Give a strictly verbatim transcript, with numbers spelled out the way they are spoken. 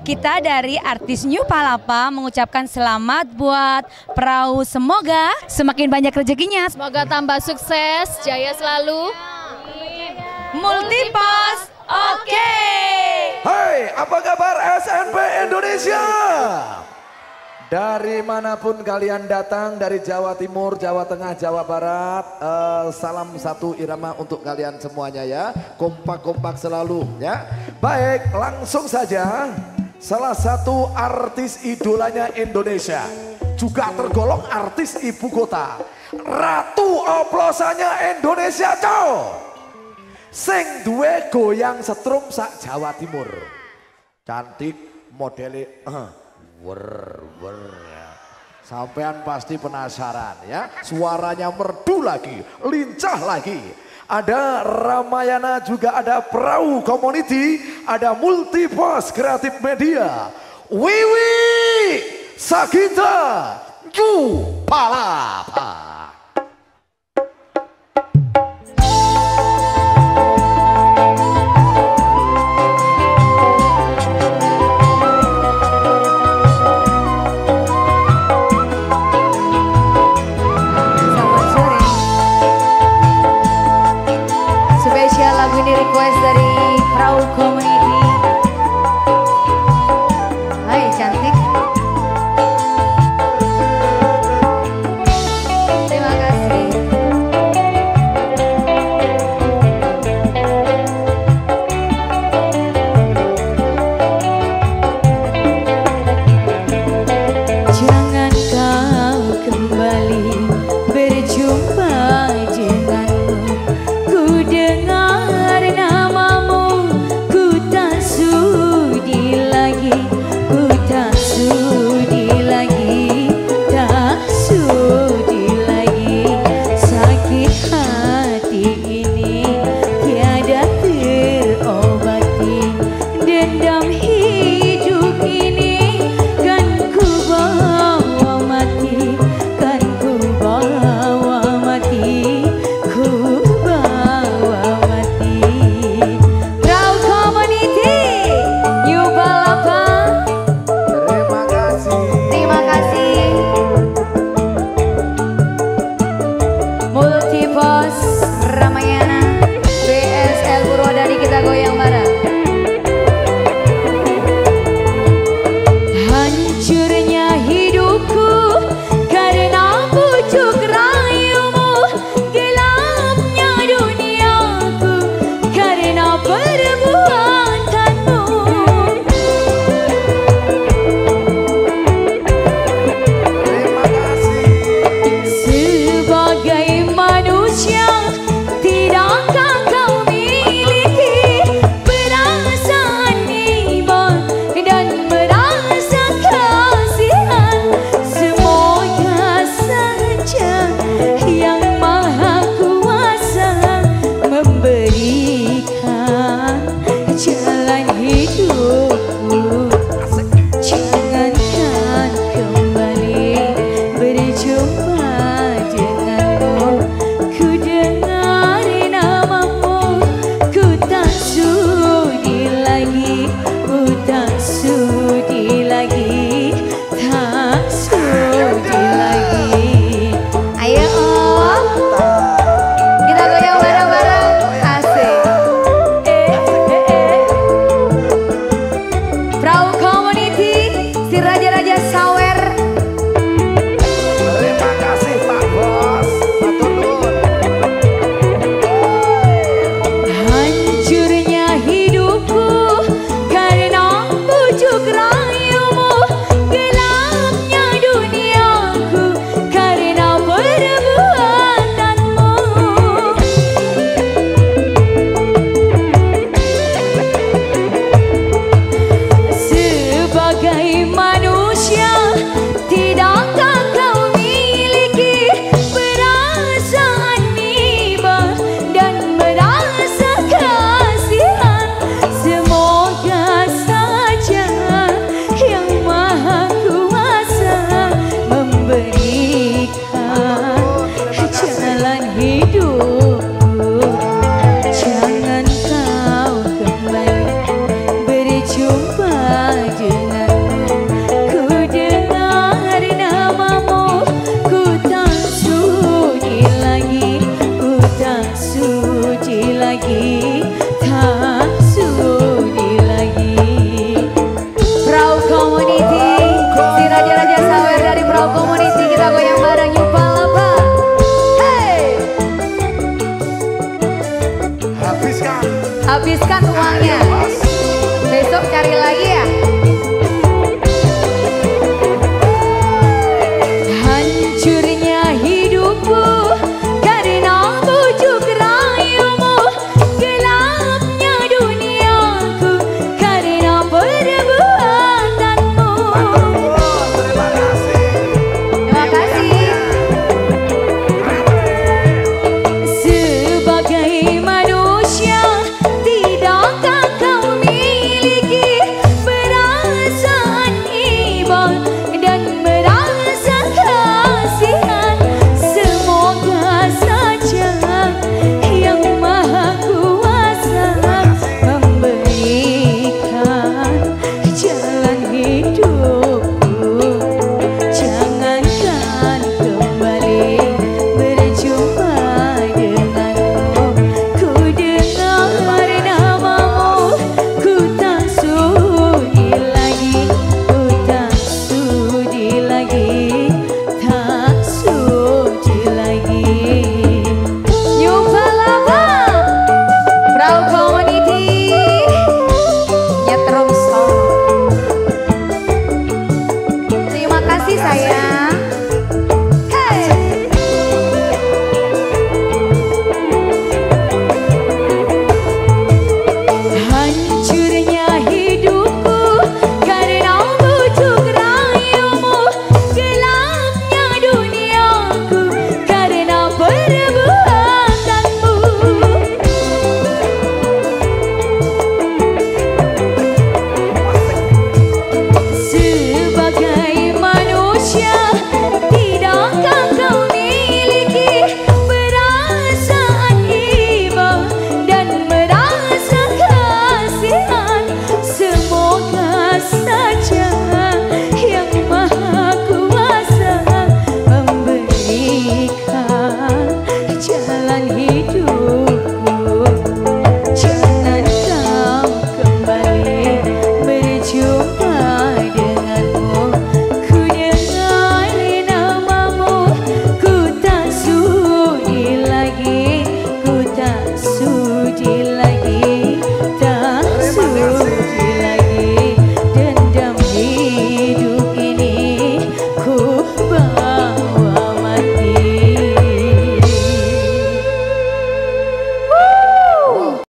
kita dari artis New Palapa mengucapkan selamat buat perahu. Semoga semakin banyak rezekinya. Semoga tambah sukses, jaya selalu. Multipos, oke. Okay. Hai, apa kabar S N P Indonesia? Dari manapun kalian datang, dari Jawa Timur, Jawa Tengah, Jawa Barat, uh, salam satu irama untuk kalian semuanya ya. Kompak-kompak selalu ya. Baik, langsung saja. Salah satu artis idolanya Indonesia, juga tergolong artis ibu kota, ratu oplosannya Indonesia cow. Sing duwe goyang setrum sak Jawa Timur. Cantik modele uh, wer wer ya. Sampean pasti penasaran ya. Suaranya merdu lagi, lincah lagi. Ada Ramayana, juga ada Perahu Community, ada Multipos Kreatif Media, Wiwi Sagita New Palapa. Lagu ini request dari Perahu Community. Hai cantik. Terima kasih. Jangan kau kembali berjumpa denganmu. Ku dengar namamu, ku tak sudi lagi, ku tak sudi lagi, tak sudi lagi. Sakit hati ini tiada terobati, dendam hidup ini kan ku bawa mati, kan ku bawa mati, ku Multipos Ramayana B S L Purwodadi, kita goyang bareng. Hancurnya hidupku karena bujuk rayumu, gelapnya duniaku karena perbuatanmu. Terima kasih. Sebagai manusia, tidakkah kau miliki perasaan iman dan merasa kasihan? Semoga saja yang Maha Kuasa memberikan jalan hidupku. Jangankan kembali berjumpa denganmu. Ku dengar namamu, ku tak sudi lagi, ku tak sudi lagi, tak sudi lagi. Ayo Om, kita goyang bareng-bareng. Asik. Eh, eh, eh. Perahu Community, si raja-raja sawe